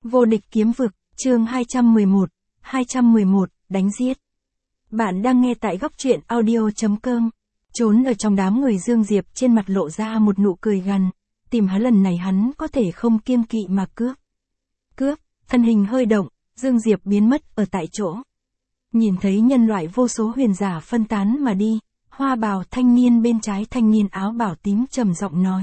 Vô địch kiếm vực, chương 211, đánh giết. Bạn đang nghe tại góc truyện audio.com. Trốn ở trong đám người Dương Diệp trên mặt lộ ra một nụ cười gằn, tìm hắn lần này hắn có thể không kiêng kỵ mà cướp. Thân hình hơi động, Dương Diệp biến mất ở tại chỗ. Nhìn thấy nhân loại vô số huyền giả phân tán mà đi, hoa bào thanh niên bên trái thanh niên áo bảo tím trầm giọng nói.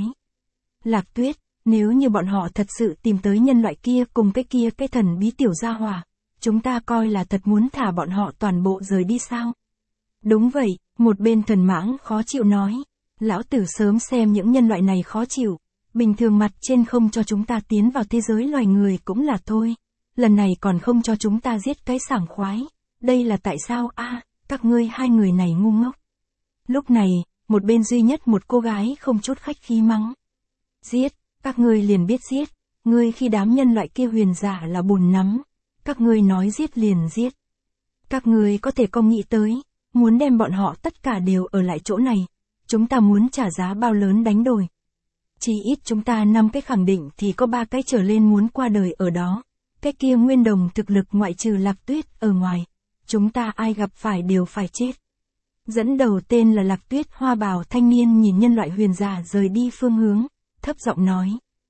Lạc Tuyết, nếu như bọn họ thật sự tìm tới nhân loại kia cùng cái thần bí tiểu gia hỏa, chúng ta coi là thật muốn thả bọn họ toàn bộ rời đi sao? Đúng vậy, một bên thần mãng khó chịu nói. Lão tử sớm xem những nhân loại này khó chịu, bình thường mặt trên không cho chúng ta tiến vào thế giới loài người cũng là thôi. Lần này còn không cho chúng ta giết cái sảng khoái. Đây là tại sao a? Các ngươi hai người này ngu ngốc. Lúc này, một bên duy nhất một cô gái không chút khách khí mắng. Giết, các ngươi liền biết giết, ngươi khi đám nhân loại kia huyền giả là bùn nắm, các ngươi nói giết liền giết. Các ngươi có thể không nghĩ tới, muốn đem bọn họ tất cả đều ở lại chỗ này, chúng ta muốn trả giá bao lớn đánh đổi. Chỉ ít chúng ta 5 cái khẳng định thì có 3 cái trở lên muốn qua đời ở đó, cái kia nguyên đồng thực lực ngoại trừ Lạc Tuyết ở ngoài, chúng ta ai gặp phải đều phải chết. Dẫn đầu tên là Lạc Tuyết hoa bào thanh niên nhìn nhân loại huyền giả rời đi phương hướng, thấp giọng nói.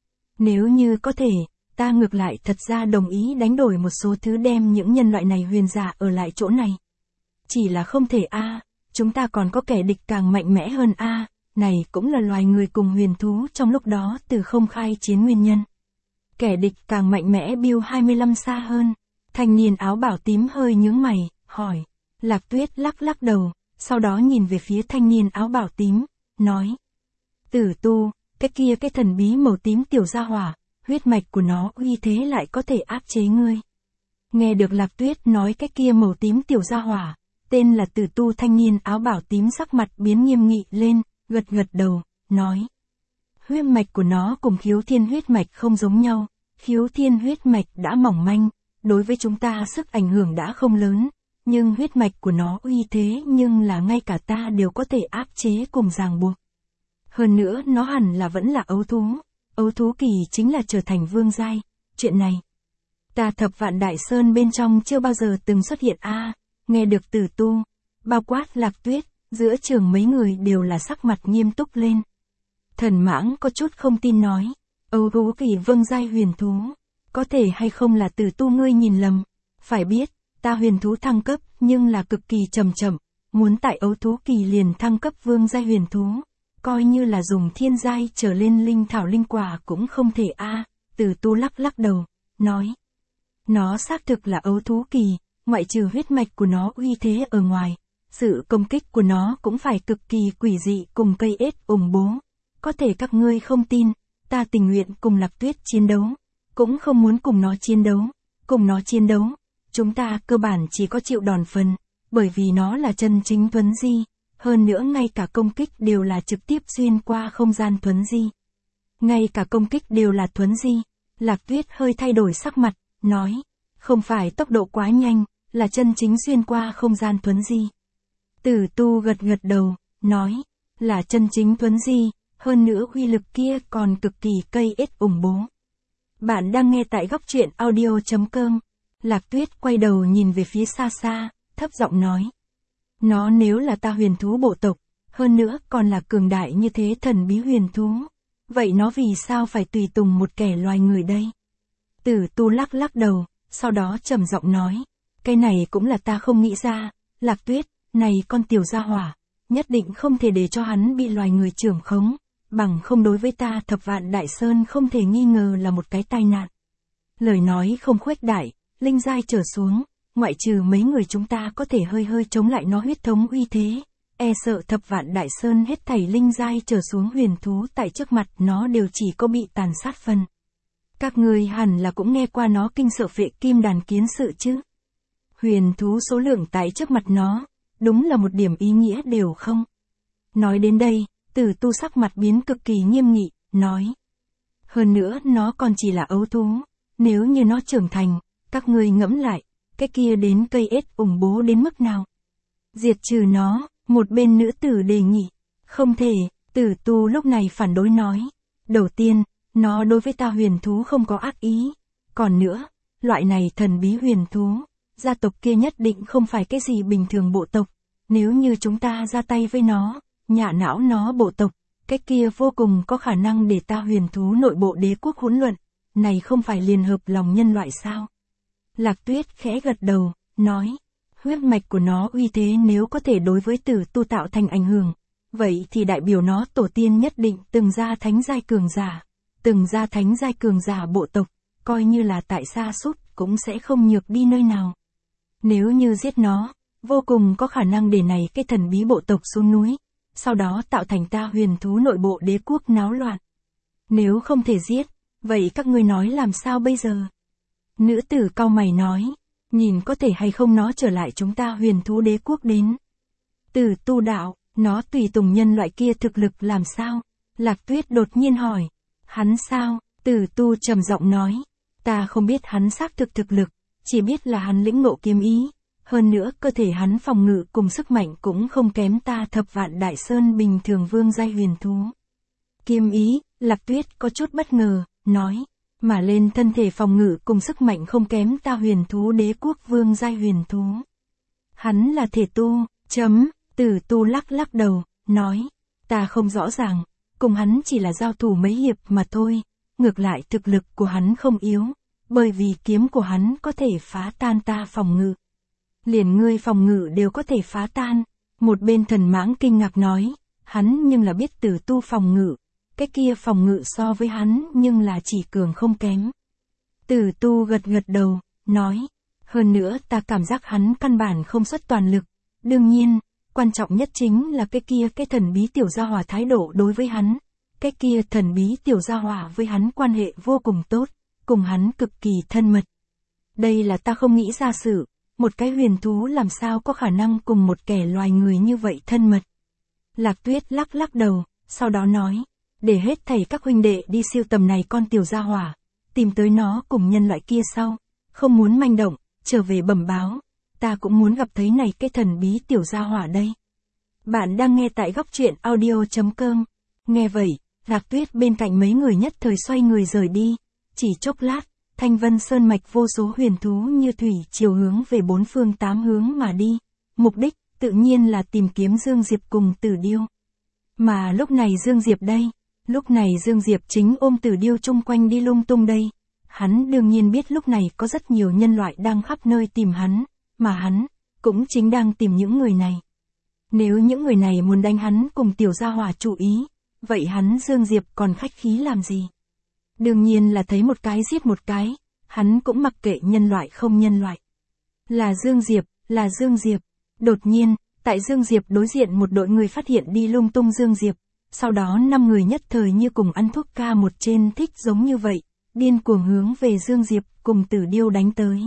Nếu như có thể, ta ngược lại thật ra đồng ý đánh đổi một số thứ đem những nhân loại này huyền giả ở lại chỗ này. Chỉ là không thể a, chúng ta còn có kẻ địch càng mạnh mẽ hơn a, này cũng là loài người cùng huyền thú trong lúc đó từ không khai chiến nguyên nhân. Kẻ địch càng mạnh mẽ Bill 25 xa hơn, thanh niên áo bảo tím hơi nhướng mày, hỏi. Lạc Tuyết lắc đầu, sau đó nhìn về phía thanh niên áo bảo tím, nói. Tử tu, cái thần bí màu tím tiểu gia hỏa, huyết mạch của nó uy thế lại có thể áp chế ngươi. Nghe được Lạc Tuyết nói cái kia màu tím tiểu gia hỏa, tên là Tử tu thanh niên áo bảo tím sắc mặt biến nghiêm nghị lên, gật đầu, nói. Huyết mạch của nó cùng Khiếu Thiên huyết mạch không giống nhau, Khiếu Thiên huyết mạch đã mỏng manh, đối với chúng ta sức ảnh hưởng đã không lớn, nhưng huyết mạch của nó uy thế nhưng là ngay cả ta đều có thể áp chế cùng ràng buộc. Hơn nữa nó hẳn là vẫn là ấu thú kỳ chính là trở thành vương giai, chuyện này. Ta Thập Vạn Đại Sơn bên trong chưa bao giờ từng xuất hiện a. Nghe được Tử tu, bao quát Lạc Tuyết, giữa trường mấy người đều là sắc mặt nghiêm túc lên. Thần mãng có chút không tin nói, ấu thú kỳ vương giai huyền thú, có thể hay không là Tử tu ngươi nhìn lầm, phải biết, ta huyền thú thăng cấp nhưng là cực kỳ chậm, muốn tại ấu thú kỳ liền thăng cấp vương giai huyền thú. Coi như là dùng thiên giai trở lên linh thảo linh quả cũng không thể a. Tử tu lắc đầu, nói. Nó xác thực là ấu thú kỳ, ngoại trừ huyết mạch của nó uy thế ở ngoài, sự công kích của nó cũng phải cực kỳ quỷ dị cùng cây ết ủng bố. Có thể các ngươi không tin, ta tình nguyện cùng Lạc Tuyết chiến đấu, cũng không muốn cùng nó chiến đấu, chúng ta cơ bản chỉ có chịu đòn phần, bởi vì nó là chân chính thuấn di. Hơn nữa ngay cả công kích đều là trực tiếp xuyên qua không gian thuấn di. Lạc Tuyết hơi thay đổi sắc mặt, nói. Không phải tốc độ quá nhanh, là chân chính xuyên qua không gian thuấn di. Tử tu gật đầu, nói. Là chân chính thuấn di, hơn nữa uy lực kia còn cực kỳ cây ết ủng bố. Bạn đang nghe tại góc truyện audio.com. Lạc Tuyết quay đầu nhìn về phía xa, thấp giọng nói. Nó nếu là ta huyền thú bộ tộc, hơn nữa còn là cường đại như thế thần bí huyền thú, vậy nó vì sao phải tùy tùng một kẻ loài người đây? Tử tu lắc đầu, sau đó trầm giọng nói, cái này cũng là ta không nghĩ ra, Lạc Tuyết, này con tiểu gia hỏa, nhất định không thể để cho hắn bị loài người trưởng khống, bằng không đối với ta Thập Vạn Đại Sơn không thể nghi ngờ là một cái tai nạn. Lời nói không khuếch đại, linh giai trở xuống. Ngoại trừ mấy người chúng ta có thể hơi chống lại nó huyết thống uy thế, e sợ Thập Vạn Đại Sơn hết thảy linh giai trở xuống huyền thú tại trước mặt nó đều chỉ có bị tàn sát phần. Các người hẳn là cũng nghe qua nó kinh sợ Phệ Kim Đàn Kiến sự chứ. Huyền thú số lượng tại trước mặt nó, đúng là một điểm ý nghĩa đều không. Nói đến đây, Tử tu sắc mặt biến cực kỳ nghiêm nghị, nói. Hơn nữa nó còn chỉ là ấu thú, nếu như nó trưởng thành, các ngươi ngẫm lại. Cái kia đến cây ết ủng bố đến mức nào? Diệt trừ nó, một bên nữ tử đề nghị. Không thể, Tử tu lúc này phản đối nói. Đầu tiên, nó đối với ta huyền thú không có ác ý. Còn nữa, loại này thần bí huyền thú, gia tộc kia nhất định không phải cái gì bình thường bộ tộc. Nếu như chúng ta ra tay với nó, nhả não nó bộ tộc, cái kia vô cùng có khả năng để ta huyền thú nội bộ đế quốc hỗn loạn. Này không phải liền hợp lòng nhân loại sao? Lạc Tuyết khẽ gật đầu, nói, huyết mạch của nó uy thế nếu có thể đối với tử tu tạo thành ảnh hưởng, vậy thì đại biểu nó tổ tiên nhất định từng ra thánh giai cường giả, từng ra thánh giai cường giả bộ tộc, coi như là tại sa sút cũng sẽ không nhược đi nơi nào. Nếu như giết nó, vô cùng có khả năng để này cái thần bí bộ tộc xuống núi, sau đó tạo thành ta huyền thú nội bộ đế quốc náo loạn. Nếu không thể giết, vậy các ngươi nói làm sao bây giờ? Nữ tử cau mày nói, nhìn có thể hay không nó trở lại chúng ta huyền thú đế quốc đến. Tử tu đạo, nó tùy tùng nhân loại kia thực lực làm sao? Lạc Tuyết đột nhiên hỏi, hắn sao? Tử tu trầm giọng nói, ta không biết hắn xác thực thực lực, chỉ biết là hắn lĩnh ngộ kiếm ý, hơn nữa cơ thể hắn phòng ngự cùng sức mạnh cũng không kém ta thập vạn đại sơn bình thường vương giai huyền thú. Kiếm ý, Lạc Tuyết có chút bất ngờ, nói, mà lên thân thể phòng ngự cùng sức mạnh không kém ta huyền thú đế quốc vương giai huyền thú. Hắn là thể tu, Tử tu lắc lắc đầu, nói, ta không rõ ràng, cùng hắn chỉ là giao thủ mấy hiệp mà thôi, ngược lại thực lực của hắn không yếu, bởi vì kiếm của hắn có thể phá tan ta phòng ngự. Liền ngươi phòng ngự đều có thể phá tan. Một bên thần mãng kinh ngạc nói, hắn nhưng là biết tử tu phòng ngự, cái kia phòng ngự so với hắn nhưng là chỉ cường không kém. Tử tu gật gật đầu, nói, hơn nữa ta cảm giác hắn căn bản không xuất toàn lực, đương nhiên, quan trọng nhất chính là cái thần bí tiểu gia hỏa thái độ đối với hắn, cái kia thần bí tiểu gia hỏa với hắn quan hệ vô cùng tốt, cùng hắn cực kỳ thân mật. Đây là ta không nghĩ ra sự, một cái huyền thú làm sao có khả năng cùng một kẻ loài người như vậy thân mật. Lạc Tuyết lắc lắc đầu, sau đó nói, để hết thảy các huynh đệ đi siêu tầm này con tiểu gia hỏa, tìm tới nó cùng nhân loại kia sau, không muốn manh động, trở về bẩm báo, ta cũng muốn gặp thấy này cái thần bí tiểu gia hỏa đây. Bạn đang nghe tại góc truyện audio.com. Nghe vậy, Lạc Tuyết bên cạnh mấy người nhất thời xoay người rời đi, chỉ chốc lát, Thanh Vân Sơn mạch vô số huyền thú như thủy chiều hướng về bốn phương tám hướng mà đi, mục đích tự nhiên là tìm kiếm Dương Diệp cùng Tử Điêu. Mà lúc này Dương Diệp chính ôm Tử Điêu chung quanh đi lung tung đây. Hắn đương nhiên biết lúc này có rất nhiều nhân loại đang khắp nơi tìm hắn, mà hắn cũng chính đang tìm những người này. Nếu những người này muốn đánh hắn cùng tiểu gia hỏa chủ ý, vậy hắn Dương Diệp còn khách khí làm gì? Đương nhiên là thấy một cái giết một cái, hắn cũng mặc kệ nhân loại không nhân loại. Là Dương Diệp. Đột nhiên, tại Dương Diệp đối diện một đội người phát hiện đi lung tung Dương Diệp, sau đó 5 người nhất thời như cùng ăn thuốc ca một trên thích giống như vậy, điên cuồng hướng về Dương Diệp cùng Tử Điêu đánh tới.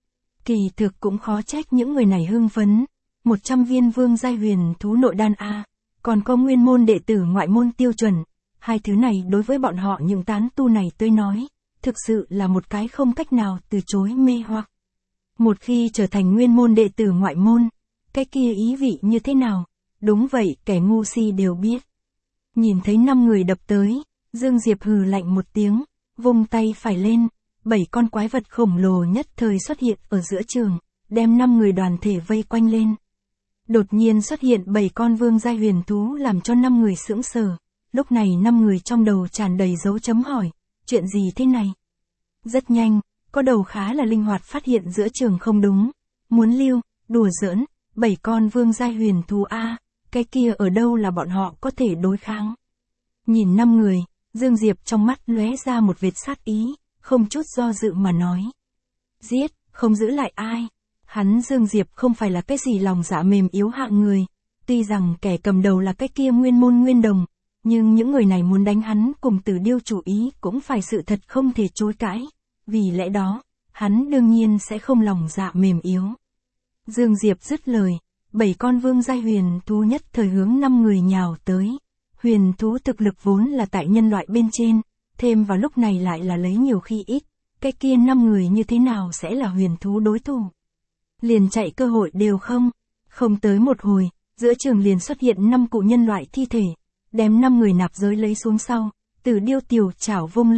Kỳ thực cũng khó trách những người này hưng phấn, 100 viên vương giai huyền thú nội đan A, còn có nguyên môn đệ tử ngoại môn tiêu chuẩn. Hai thứ này đối với bọn họ những tán tu này tôi nói, thực sự là một cái không cách nào từ chối mê hoặc. Một khi trở thành nguyên môn đệ tử ngoại môn, cái kia ý vị như thế nào? Đúng vậy, kẻ ngu si đều biết. Nhìn thấy 5 người đập tới, Dương Diệp hừ lạnh một tiếng, vung tay phải lên, 7 con quái vật khổng lồ nhất thời xuất hiện ở giữa trường, đem 5 người đoàn thể vây quanh lên. Đột nhiên xuất hiện 7 con vương giai huyền thú làm cho 5 người sững sờ. Lúc này 5 người trong đầu tràn đầy dấu chấm hỏi, chuyện gì thế này? Rất nhanh, có đầu khá là linh hoạt phát hiện giữa trường không đúng, muốn lưu, đùa giỡn, 7 con vương giai huyền thú A, cái kia ở đâu là bọn họ có thể đối kháng? Nhìn 5 người, Dương Diệp trong mắt lóe ra một vệt sát ý, không chút do dự mà nói. Giết, không giữ lại ai. Hắn Dương Diệp không phải là cái gì lòng dạ mềm yếu hạng người, tuy rằng kẻ cầm đầu là cái kia nguyên môn nguyên đồng, nhưng những người này muốn đánh hắn cùng Tử Điêu chủ ý cũng phải sự thật không thể chối cãi, vì lẽ đó, hắn đương nhiên sẽ không lòng dạ mềm yếu. Dương Diệp dứt lời, 7 con vương giai huyền thú nhất thời hướng 5 người nhào tới. Huyền thú thực lực vốn là tại nhân loại bên trên, thêm vào lúc này lại là lấy nhiều khi ít, cái kia 5 người như thế nào sẽ là huyền thú đối thủ? Liền chạy cơ hội đều không tới một hồi, giữa trường liền xuất hiện 5 cụ nhân loại thi thể, đem 5 người nạp giới lấy xuống sau, Tử Điêu tiểu chảo vung lên,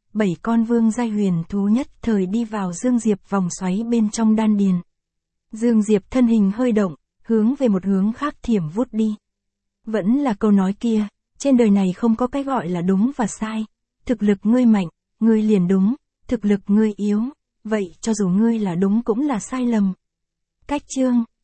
7 con vương giai huyền thú nhất thời đi vào Dương Diệp vòng xoáy bên trong đan điền. Dương Diệp thân hình hơi động, hướng về một hướng khác thiểm vút đi. Vẫn là câu nói kia, trên đời này không có cái gọi là đúng và sai. Thực lực ngươi mạnh, ngươi liền đúng, thực lực ngươi yếu, vậy cho dù ngươi là đúng cũng là sai lầm. Cách chương